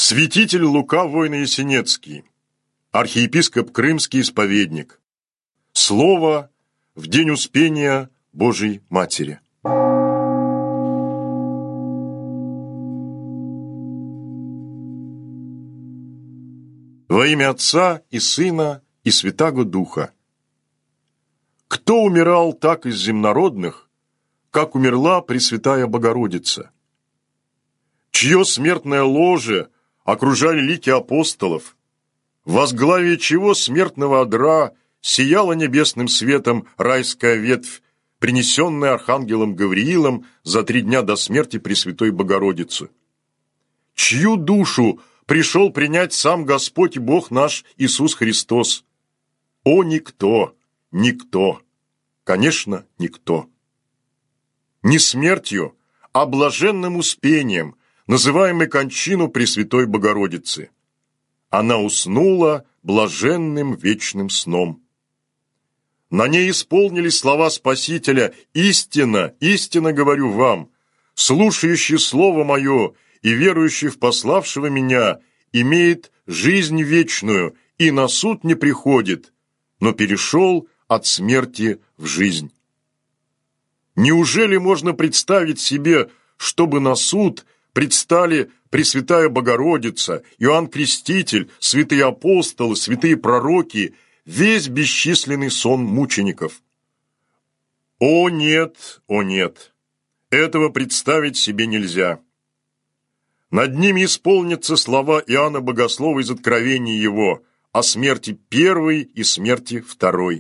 Святитель Лука Войно-Ясенецкий, архиепископ Крымский, исповедник. Слово в день Успения Божией Матери. Во имя Отца и Сына и Святаго Духа. Кто умирал так из земнородных, как умерла Пресвятая Богородица? Чье смертное ложе окружали лики апостолов, возглавие чего смертного одра сияла небесным светом райская ветвь, принесенная архангелом Гавриилом за 3 дня до смерти Пресвятой Богородицы. Чью душу пришел принять сам Господь и Бог наш Иисус Христос? О, никто, никто, конечно, никто. Не смертью, а блаженным успением, называемой кончину Пресвятой Богородицы. Она уснула блаженным вечным сном. На ней исполнились слова Спасителя: «Истинно, истинно говорю вам, слушающий Слово Мое и верующий в пославшего Меня имеет жизнь вечную и на суд не приходит, но перешел от смерти в жизнь». Неужели можно представить себе, чтобы на суд предстали Пресвятая Богородица, Иоанн Креститель, святые апостолы, святые пророки, весь бесчисленный сон мучеников? О нет, этого представить себе нельзя. Над ними исполнятся слова Иоанна Богослова из Откровения его о смерти первой и смерти второй.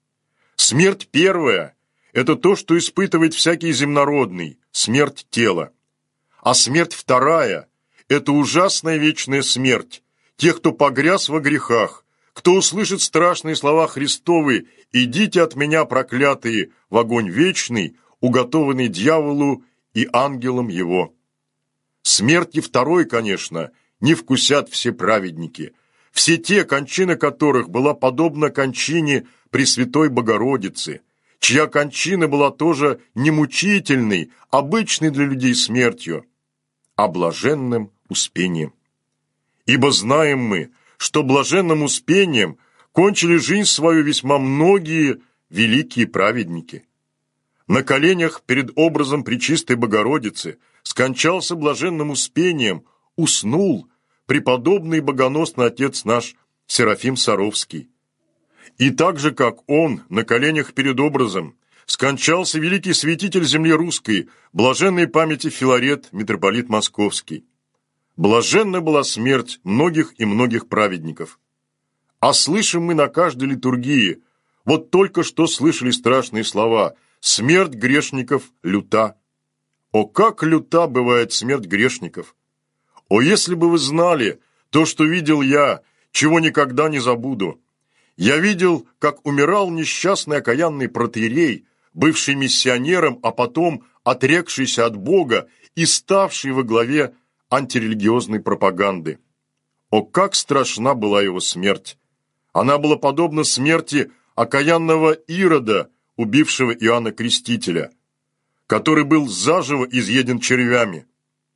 Смерть первая – это то, что испытывает всякий земнородный, смерть тела. А смерть вторая – это ужасная вечная смерть тех, кто погряз во грехах, кто услышит страшные слова Христовы: «Идите от меня, проклятые, в огонь вечный, уготованный дьяволу и ангелам его». Смерти второй, конечно, не вкусят все праведники, все те, кончина которых была подобна кончине Пресвятой Богородицы, чья кончина была тоже не мучительной, обычной для людей смертью, а блаженным успением. Ибо знаем мы, что блаженным успением кончили жизнь свою весьма многие великие праведники. На коленях перед образом Пречистой Богородицы скончался блаженным успением, уснул преподобный богоносный отец наш Серафим Саровский. И так же, как он на коленях перед образом скончался великий святитель земли русской, блаженной памяти Филарет, митрополит Московский. Блаженна была смерть многих и многих праведников. А слышим мы на каждой литургии, вот только что слышали страшные слова: «Смерть грешников люта». О, как люта бывает смерть грешников! О, если бы вы знали то, что видел я, чего никогда не забуду! Я видел, как умирал несчастный окаянный протоиерей, бывший миссионером, а потом отрекшийся от Бога и ставший во главе антирелигиозной пропаганды. О, как страшна была его смерть! Она была подобна смерти окаянного Ирода, убившего Иоанна Крестителя, который был заживо изъеден червями.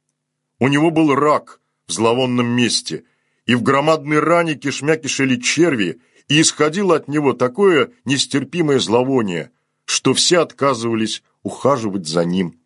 У него был рак в зловонном месте, и в громадной ране кишмя кишели черви, и исходило от него такое нестерпимое зловоние, что все отказывались ухаживать за ним.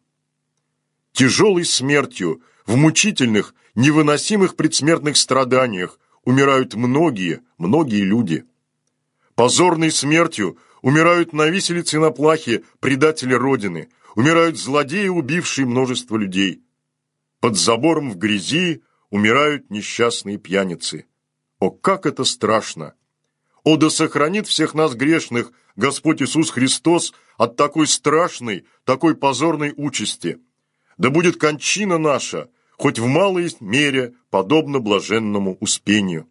Тяжелой смертью, в мучительных, невыносимых предсмертных страданиях умирают многие люди. Позорной смертью умирают на виселице и на плахе предатели Родины, умирают злодеи, убившие множество людей. Под забором в грязи умирают несчастные пьяницы. О, как это страшно! О, да сохранит всех нас грешных Господь Иисус Христос от такой страшной, такой позорной участи. Да будет кончина наша, хоть в малой мере, подобно блаженному успению.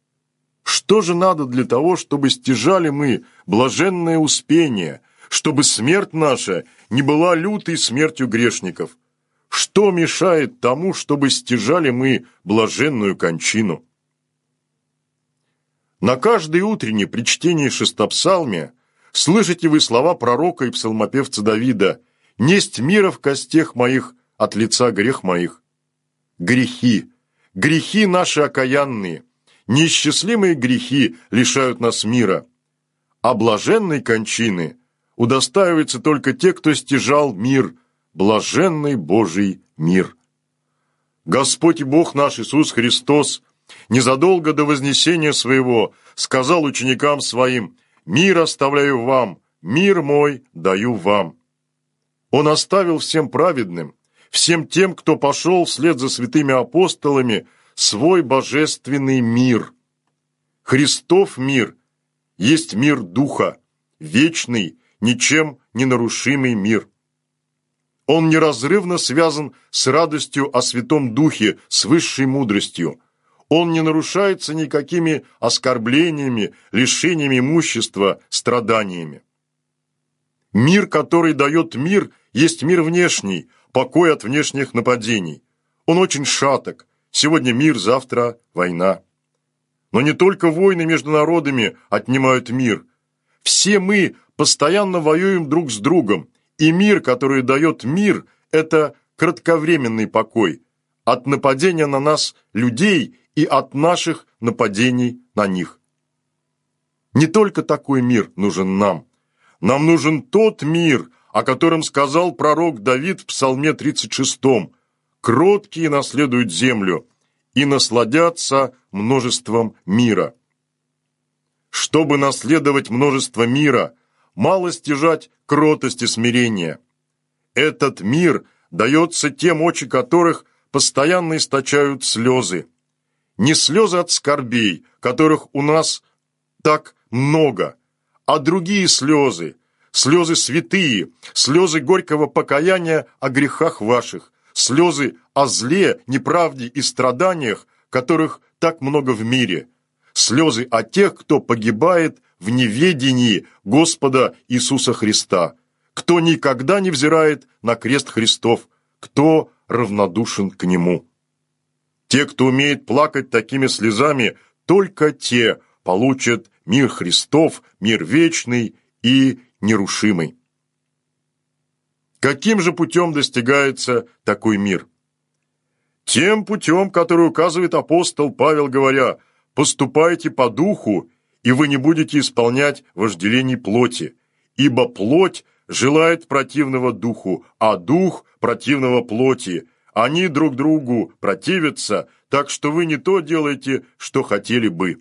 Что же надо для того, чтобы стяжали мы блаженное успение, чтобы смерть наша не была лютой смертью грешников? Что мешает тому, чтобы стяжали мы блаженную кончину? На каждой утренней при чтении шестопсалмия слышите вы слова пророка и псалмопевца Давида: «Несть мира в костях моих, от лица грех моих». Грехи, Грехи наши окаянные, неисчислимые грехи лишают нас мира, а блаженной кончины удостаиваются только те, кто стяжал мир, блаженный Божий мир. Господь и Бог наш Иисус Христос незадолго до вознесения Своего сказал ученикам Своим: «Мир оставляю вам, мир мой даю вам». Он оставил всем праведным, всем тем, кто пошел вслед за святыми апостолами, свой божественный мир. Христов мир есть мир Духа, вечный, ничем не нарушимый мир. Он неразрывно связан с радостью о Святом Духе, с высшей мудростью. Он не нарушается никакими оскорблениями, лишениями имущества, страданиями. Мир, который дает мир, есть мир внешний, покой от внешних нападений. Он очень шаток. Сегодня мир, завтра война. Но не только войны между народами отнимают мир. Все мы постоянно воюем друг с другом, и мир, который дает мир, это кратковременный покой от нападения на нас людей и от наших нападений на них. Не только такой мир нужен нам. Нам нужен тот мир, о котором сказал пророк Давид в Псалме 36: «Кроткие наследуют землю и насладятся множеством мира». Чтобы наследовать множество мира, мало стяжать кротость и смирение. Этот мир дается тем, очи которых постоянно источают слезы. Не слезы от скорбей, которых у нас так много, а другие слезы, слезы святые, слезы горького покаяния о грехах ваших, слезы о зле, неправде и страданиях, которых так много в мире, слезы о тех, кто погибает в неведении Господа Иисуса Христа, кто никогда не взирает на крест Христов, кто равнодушен к Нему. Те, кто умеет плакать такими слезами, только те получат мир Христов, мир вечный и нерушимый. Каким же путем достигается такой мир? Тем путем, который указывает апостол Павел, говоря: «Поступайте по духу, и вы не будете исполнять вожделений плоти, ибо плоть желает противного духу, а дух противного плоти. Они друг другу противятся, так что вы не то делаете, что хотели бы».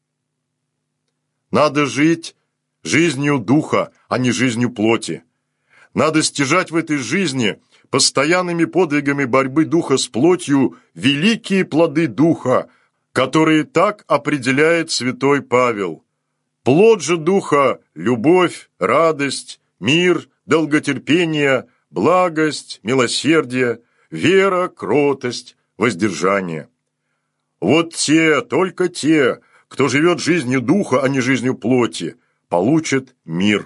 Надо жить жизнью духа, а не жизнью плоти. Надо стяжать в этой жизни постоянными подвигами борьбы духа с плотью великие плоды духа, которые так определяет святой Павел. Плод же духа – любовь, радость, мир, долготерпение, благость, милосердие, вера, кротость, воздержание. Вот те, только те, кто живет жизнью духа, а не жизнью плоти, получат мир.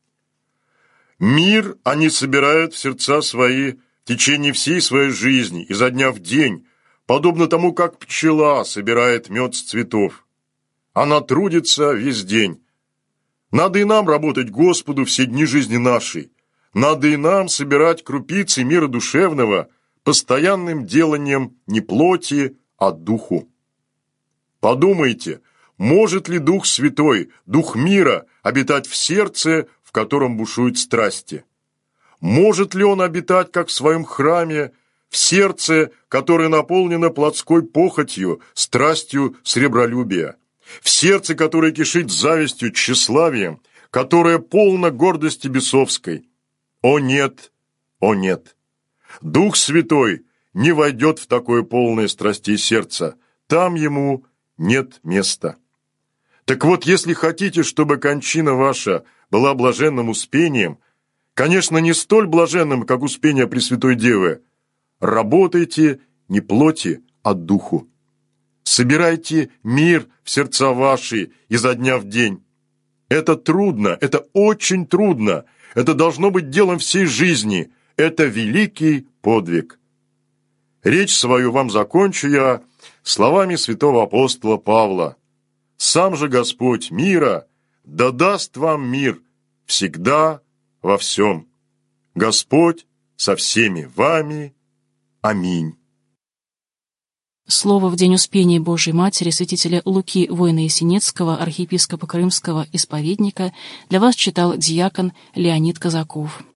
Мир они собирают в сердца свои в течение всей своей жизни, изо дня в день, подобно тому, как пчела собирает мед с цветов. Она трудится весь день. Надо и нам работать Господу все дни жизни нашей. Надо и нам собирать крупицы мира душевного постоянным деланием не плоти, а духу. Подумайте, может ли Дух Святой, Дух мира, обитать в сердце, в котором бушуют страсти? Может ли Он обитать, как в своем храме, в сердце, которое наполнено плотской похотью, страстью сребролюбия? В сердце, которое кишит завистью, тщеславием, которое полно гордости бесовской? О нет, о нет! Дух Святой не войдет в такое полное страстей сердце, там ему нет места. Так вот, если хотите, чтобы кончина ваша была блаженным успением, конечно, не столь блаженным, как успение Пресвятой Девы, работайте не плоти, а духу. Собирайте мир в сердца ваши изо дня в день. Это трудно, это очень трудно, это должно быть делом всей жизни, это великий подвиг. Речь свою вам закончу я словами святого апостола Павла. «Сам же Господь мира да даст вам мир всегда во всем. Господь со всеми вами. Аминь». Слово в день Успения Божией Матери святителя Луки Воина Есенецкого, архиепископа Крымского, исповедника, для вас читал диакон Леонид Казаков.